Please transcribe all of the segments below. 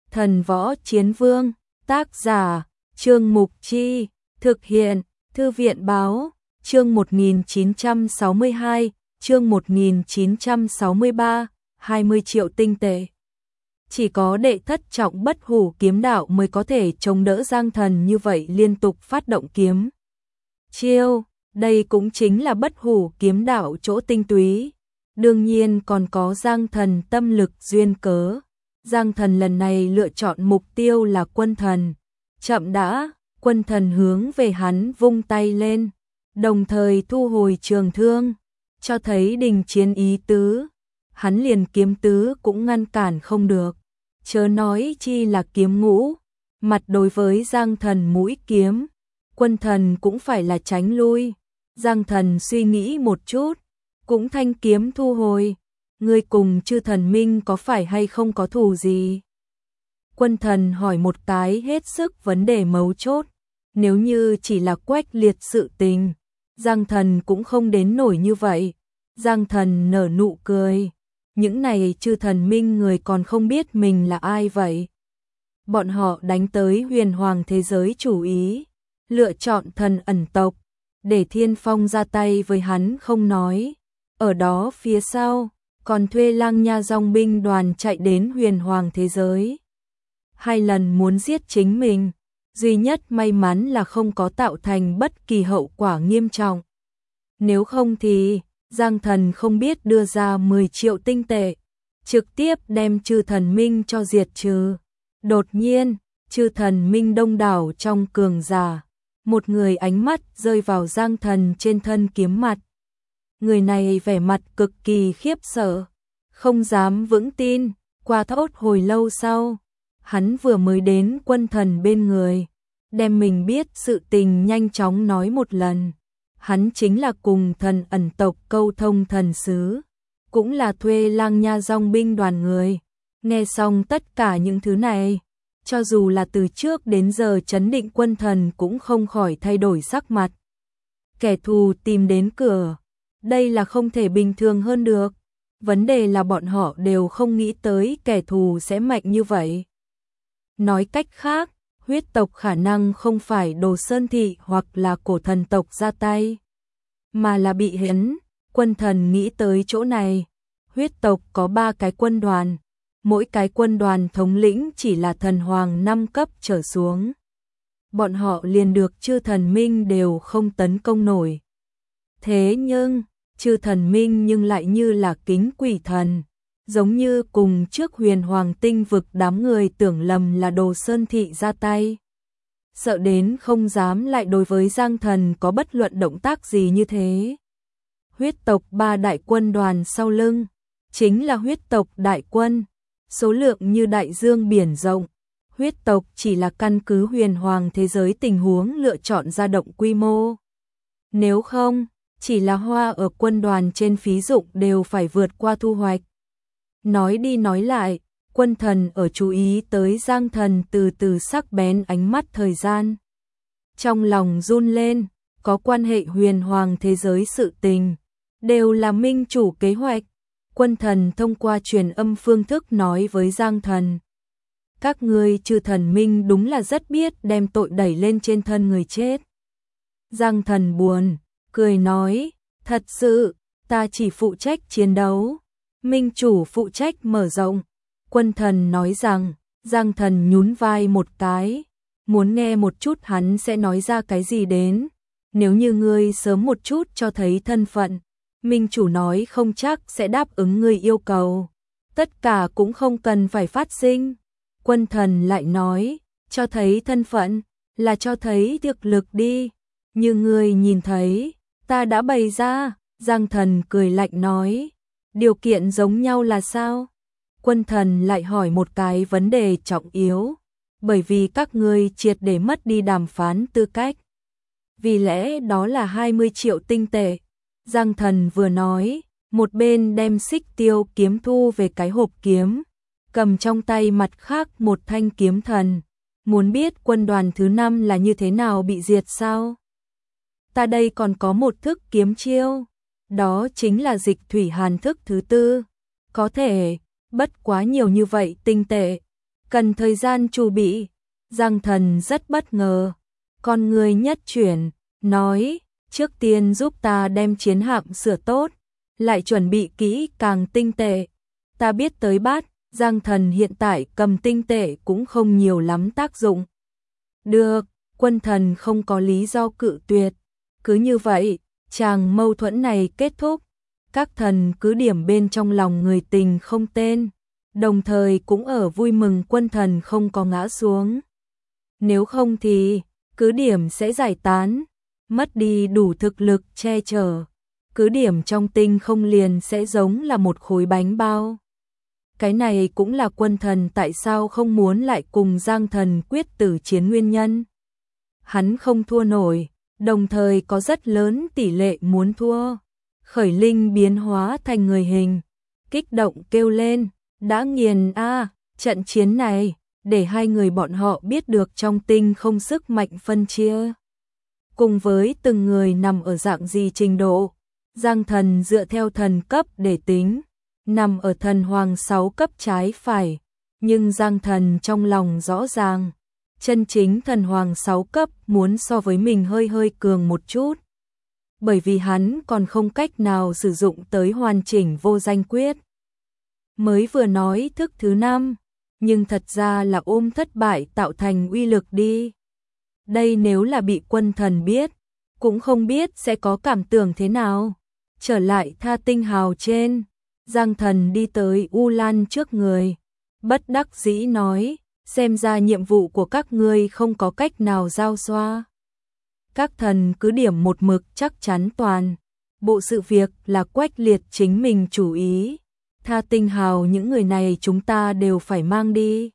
Thần Võ Chiến Vương, tác giả, Trương Mục Chi, thực hiện, Thư viện Báo, chương 1962, chương 1963, 20 triệu tinh tệ. Chỉ có đệ thất trọng bất hủ kiếm đạo mới có thể chống đỡ Giang Thần như vậy liên tục phát động kiếm chiêu, đây cũng chính là bất hủ kiếm đạo chỗ tinh túy. Đương nhiên còn có Giang Thần tâm lực duyên cớ. Giang Thần lần này lựa chọn mục tiêu là Quân Thần. Chậm đã, Quân Thần hướng về hắn vung tay lên, đồng thời thu hồi trường thương, cho thấy đình chiến ý tứ. Hắn liền kiếm tứ cũng ngăn cản không được, chớ nói chi là kiếm ngũ. Mặt đối với Giang Thần mũi kiếm, Quân Thần cũng phải là tránh lui. Giang Thần suy nghĩ một chút, cũng thanh kiếm thu hồi. Ngươi cùng Chư Thần Minh có phải hay không có thù gì? Quân Thần hỏi một cái hết sức vấn đề mấu chốt. Nếu như chỉ là quách liệt sự tình, Giang Thần cũng không đến nổi như vậy. Giang Thần nở nụ cười. Những này Chư Thần Minh người còn không biết mình là ai vậy? Bọn họ đánh tới huyền hoàng thế giới chủ ý, lựa chọn thần ẩn tộc, để Thiên Phong ra tay với hắn không nói. Ở đó phía sau, còn thuê Lang Nha dòng binh đoàn chạy đến huyền hoàng thế giới. 2 lần muốn giết chính mình, duy nhất may mắn là không có tạo thành bất kỳ hậu quả nghiêm trọng. Nếu không thì, Giang Thần không biết đưa ra 10 triệu tinh tệ, trực tiếp đem Chư Thần Minh cho diệt trừ. Đột nhiên, Chư Thần Minh đông đảo trong cường giả, một người ánh mắt rơi vào Giang Thần trên thân kiếm mặt. Người này vẻ mặt cực kỳ khiếp sợ, không dám vững tin. Qua thốt hồi lâu sau, hắn vừa mới đến Quân Thần bên người, đem mình biết sự tình nhanh chóng nói một lần. Hắn chính là cùng thần ẩn tộc câu thông thần sứ, cũng là thuê Lang Nha dòng binh đoàn người. Nghe xong tất cả những thứ này, cho dù là từ trước đến giờ trấn định Quân Thần cũng không khỏi thay đổi sắc mặt. Kẻ thù tìm đến cửa, đây là không thể bình thường hơn được. Vấn đề là bọn họ đều không nghĩ tới kẻ thù sẽ mạnh như vậy. Nói cách khác, huyết tộc khả năng không phải Đồ Sơn Thị hoặc là cổ thần tộc ra tay, mà là bị hắn. Quân Thần nghĩ tới chỗ này. Huyết tộc có 3 cái quân đoàn, mỗi cái quân đoàn thống lĩnh chỉ là thần hoàng 5 cấp trở xuống. Bọn họ liền được Chư Thần Minh đều không tấn công nổi. Thế nhưng, Chư Thần Minh nhưng lại như là kính quỷ thần, giống như cùng trước huyền hoàng tinh vực đám người tưởng lầm là Đồ Sơn Thị ra tay. Sợ đến không dám lại đối với Giang Thần có bất luận động tác gì như thế. Huyết tộc 3 đại quân đoàn sau lưng, chính là huyết tộc đại quân, số lượng như đại dương biển rộng. Huyết tộc chỉ là căn cứ huyền hoàng thế giới tình huống lựa chọn ra động quy mô. Nếu không, chỉ là hoa ở quân đoàn trên phí dụng đều phải vượt qua thu hoạch. Nói đi nói lại, Quân Thần ở chú ý tới Giang Thần từ từ sắc bén ánh mắt thời gian. Trong lòng run lên, có quan hệ huyền hoàng thế giới sự tình, đều là minh chủ kế hoạch. Quân Thần thông qua truyền âm phương thức nói với Giang Thần. Các ngươi Chư Thần Minh đúng là rất biết đem tội đẩy lên trên thân người chết. Giang Thần buồn, cười nói, thật sự, ta chỉ phụ trách chiến đấu, minh chủ phụ trách mở rộng. Quân Thần nói rằng, Giang Thần nhún vai một cái, muốn nghe một chút hắn sẽ nói ra cái gì đến. Nếu như ngươi sớm một chút cho thấy thân phận, minh chủ nói không chắc sẽ đáp ứng ngươi yêu cầu. Tất cả cũng không cần phải phát sinh. Quân Thần lại nói, cho thấy thân phận, là cho thấy thực lực đi. Như ngươi nhìn thấy, ta đã bày ra. Giang Thần cười lạnh nói, điều kiện giống nhau là sao? Quân Thần lại hỏi một cái vấn đề trọng yếu, bởi vì các ngươi triệt để mất đi đàm phán tư cách. Vì lẽ đó là 20 triệu tinh tệ. Giang Thần vừa nói, một bên đem xích tiêu kiếm thu về cái hộp kiếm, cầm trong tay mặt khác một thanh kiếm thần. Muốn biết quân đoàn thứ 5 là như thế nào bị diệt sao? Ta đây còn có một thức kiếm chiêu, đó chính là dịch thủy hàn thức thứ 4. Có thể, bất quá nhiều như vậy tinh tệ, cần thời gian chuẩn bị. Giang Thần rất bất ngờ, con người nhất chuyển, nói, trước tiên giúp ta đem chiến hạm sửa tốt, lại chuẩn bị kỹ càng tinh tệ. Ta biết tới bát, Giang Thần hiện tại cầm tinh tệ cũng không nhiều lắm tác dụng. Được, Quân Thần không có lý do cự tuyệt. Cứ như vậy, chàng mâu thuẫn này kết thúc. Các thần cứ điểm bên trong lòng người tình không tên, đồng thời cũng ở vui mừng Quân Thần không có ngã xuống. Nếu không thì, cứ điểm sẽ giải tán, mất đi đủ thực lực che chở. Cứ điểm trong tinh không liền sẽ giống là một khối bánh bao. Cái này cũng là Quân Thần tại sao không muốn lại cùng Giang Thần quyết tử chiến nguyên nhân. Hắn không thua nổi, đồng thời có rất lớn tỷ lệ muốn thua. Khởi Linh biến hóa thành người hình, kích động kêu lên, đã nghiền a, trận chiến này, để hai người bọn họ biết được trong tinh không sức mạnh phân chia. Cùng với từng người nằm ở dạng gì trình độ, Giang Thần dựa theo thần cấp để tính, nằm ở thần hoàng 6 cấp trái phải, nhưng Giang Thần trong lòng rõ ràng, chân chính thần hoàng 6 cấp muốn so với mình hơi cường một chút. Bởi vì hắn còn không cách nào sử dụng tới hoàn chỉnh vô danh quyết. Mới vừa nói thức thứ 5, nhưng thật ra là ôm thất bại tạo thành uy lực đi. Đây nếu là bị Quân Thần biết, cũng không biết sẽ có cảm tưởng thế nào. Trở lại Tha Tinh Hào trên, Giang Thần đi tới U Lan trước người, bất đắc dĩ nói, xem ra nhiệm vụ của các ngươi không có cách nào giao xoa. Các thần cứ điểm một mực chắc chắn toàn bộ sự việc là Quách Liệt chính mình chủ ý. Tha Tinh Hào những người này chúng ta đều phải mang đi.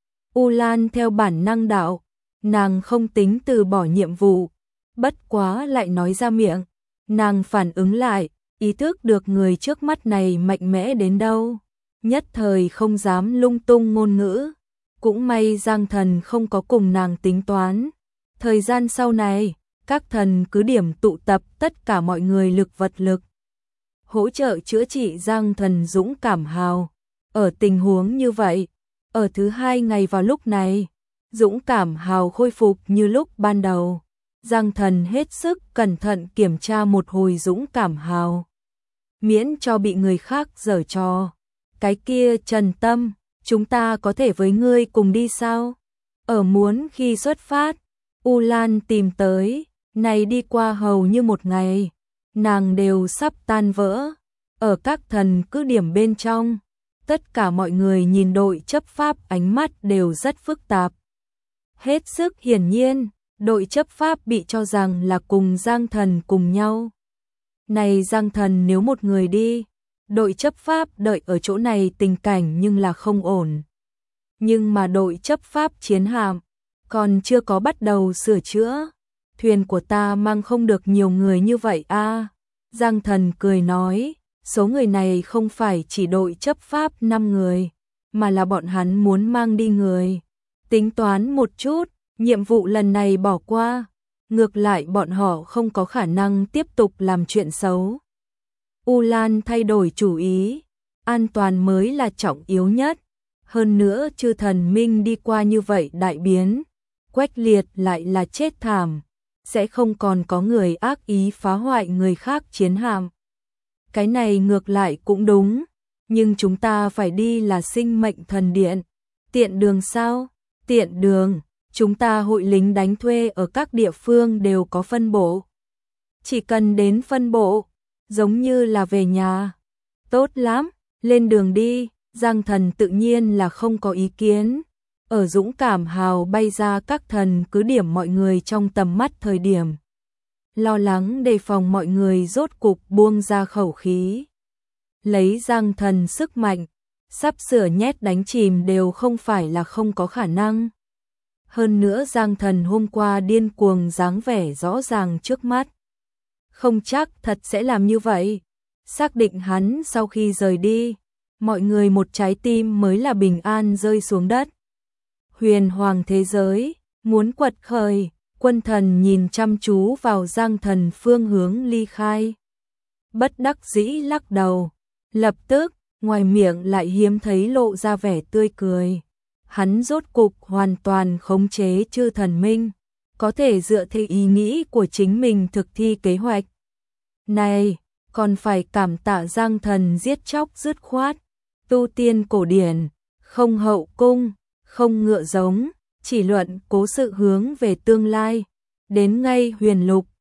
U Lan theo bản năng đạo, nàng không tính từ bỏ nhiệm vụ, bất quá lại nói ra miệng. Nàng phản ứng lại, ý thức được người trước mắt này mạnh mẽ đến đâu, nhất thời không dám lung tung ngôn ngữ. Cũng may Giang Thần không có cùng nàng tính toán. Thời gian sau này, các thần cứ điểm tụ tập tất cả mọi người lực vật lực, hỗ trợ chữa trị Giang Thần dũng cảm hào. Ở tình huống như vậy, ở thứ 2 ngày vào lúc này, dũng cảm hào khôi phục như lúc ban đầu. Giang Thần hết sức cẩn thận kiểm tra một hồi dũng cảm hào, miễn cho bị người khác giở trò. Cái kia Trần Tâm, chúng ta có thể với ngươi cùng đi sao? Ở muốn khi xuất phát, U Lan tìm tới, này đi qua hầu như một ngày, nàng đều sắp tan vỡ. Ở các thần cứ điểm bên trong, tất cả mọi người nhìn đội chấp pháp ánh mắt đều rất phức tạp. Hết sức hiển nhiên, đội chấp pháp bị cho rằng là cùng Giang Thần cùng nhau. Này Giang Thần nếu một người đi, đội chấp pháp đợi ở chỗ này tình cảnh nhưng là không ổn. Nhưng mà đội chấp pháp chiến hạm còn chưa có bắt đầu sửa chữa, thuyền của ta mang không được nhiều người như vậy a. Giang Thần cười nói, số người này không phải chỉ đội chấp pháp 5 người, mà là bọn hắn muốn mang đi người. Tính toán một chút, nhiệm vụ lần này bỏ qua, ngược lại bọn họ không có khả năng tiếp tục làm chuyện xấu. U Lan thay đổi chủ ý, an toàn mới là trọng yếu nhất. Hơn nữa chư thần minh đi qua như vậy đại biến, Quách Liệt lại là chết thảm, sẽ không còn có người ác ý phá hoại người khác chiến hạm. Cái này ngược lại cũng đúng, nhưng chúng ta phải đi là sinh mệnh thần điện. Tiện đường sao? Tiện đường, chúng ta hội lính đánh thuê ở các địa phương đều có phân bộ. Chỉ cần đến phân bộ, giống như là về nhà. Tốt lắm, lên đường đi. Giang Thần tự nhiên là không có ý kiến. Ở dũng cảm hào bay ra các thần cứ điểm mọi người trong tầm mắt thời điểm. Lo lắng đề phòng mọi người rốt cục buông ra khẩu khí. Lấy Giang Thần sức mạnh, sắp sửa nhét đánh chìm đều không phải là không có khả năng. Hơn nữa Giang Thần hôm qua điên cuồng dáng vẻ rõ ràng trước mắt. Không chắc thật sẽ làm như vậy. Xác định hắn sau khi rời đi, mọi người một trái tim mới là bình an rơi xuống đất. Huyền hoàng thế giới, muốn quật khởi, Quân Thần nhìn chăm chú vào Giang Thần phương hướng ly khai. Bất đắc dĩ lắc đầu, lập tức, ngoài miệng lại hiếm thấy lộ ra vẻ tươi cười. hắn rốt cục hoàn toàn khống chế chư thần minh, có thể dựa theo ý nghĩ của chính mình thực thi kế hoạch. Này, còn phải cảm tạ Giang Thần giết chóc dứt khoát, tu tiên cổ điển, không hậu cung, không ngựa giống, chỉ luận cố sự hướng về tương lai, đến ngay huyền lục,